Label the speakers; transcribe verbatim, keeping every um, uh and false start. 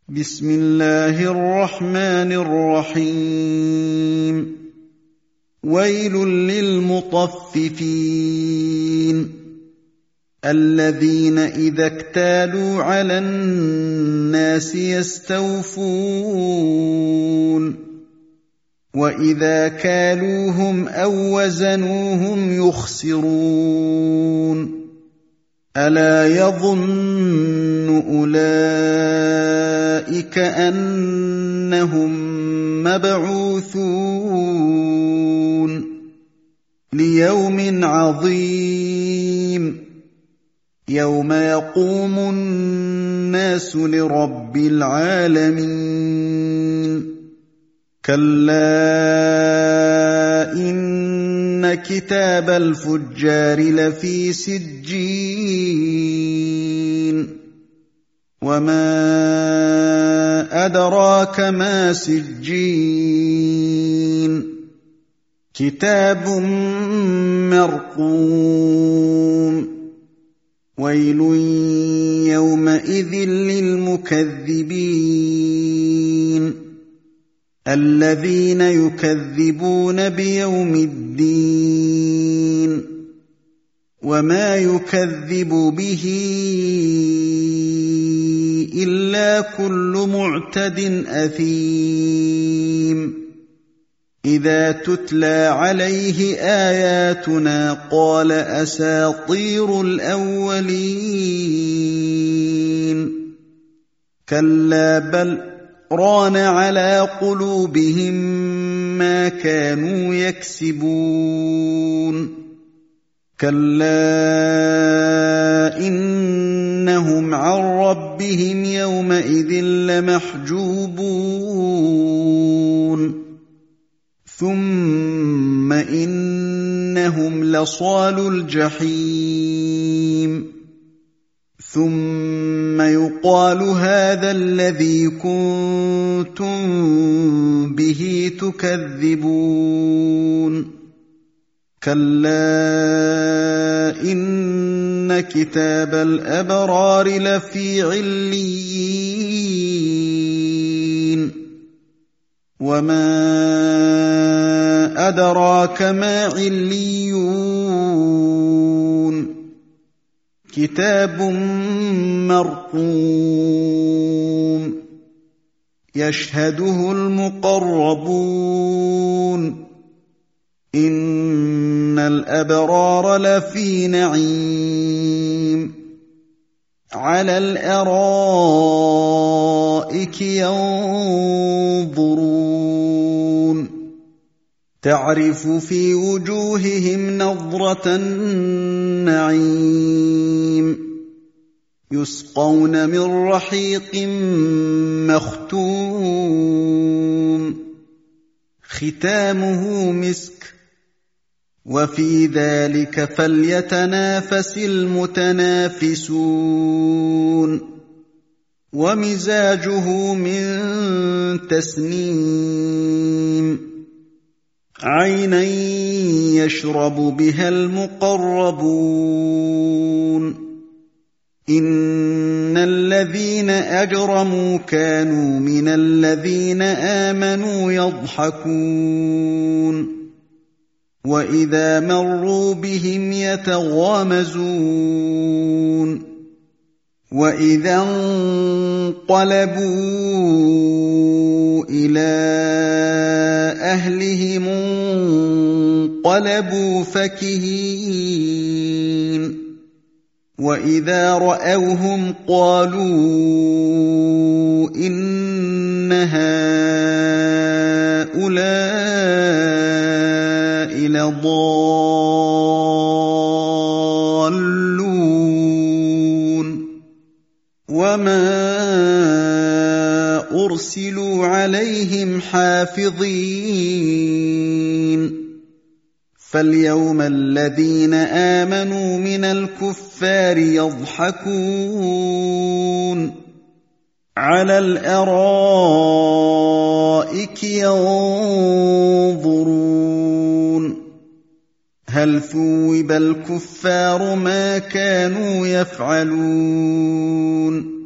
Speaker 1: بسم الله الرحمن الرحيم ويل للمطففين الذين إذا اكتالوا على الناس يستوفون وإذا كالوهم أو وزنوهم يخسرون ألا يظن أولئك أنهم مبعوثون ليوم عظيم يوم يقوم الناس لرب العالمين كلا إن كتاب الفجار لفي سجين وما أدراك ما سجين كتاب مرقوم ويل يومئذ للمكذبين الذين يكذبون بيوم الدين وما يكذب به إلا كل معتد أثيم إذا تتلى عليه آياتنا قال أساطير الأولين كلا بل ران على قلوبهم ما كانوا يكسبون كلا إنهم عن ربهم يومئذ لمحجوبون ثم إنهم لصالو الجحيم ثم يقال هذا الذي كنتم به تكذبون كلا إن كتاب الأبرار لفي عليين وما أدراك ما عليون كتاب مرقوم يشهده المقربون إن الأبرار لفي نعيم على الأرائك ينظرون تعرف في وجوههم نضرة النعيم يسقون من رحيق مختوم ختامه مسك وفي ذلك فليتنافس المتنافسون ومزاجه من تسنيم عينا يشرب بها المقربون إن الذين أجرموا كانوا من الذين آمنوا يضحكون وإذا مروا بهم يتغامزون وإذا انقلبوا إلى أهلهم انقلبوا فكهين وإذا رأوهم قالوا إن هؤلاء لضالون وما أرسلوا عليهم حافظين فاليوم الذين آمنوا من الكفار يضحكون على الأرائك ينظرون هل ثوب الكفار ما كانوا يفعلون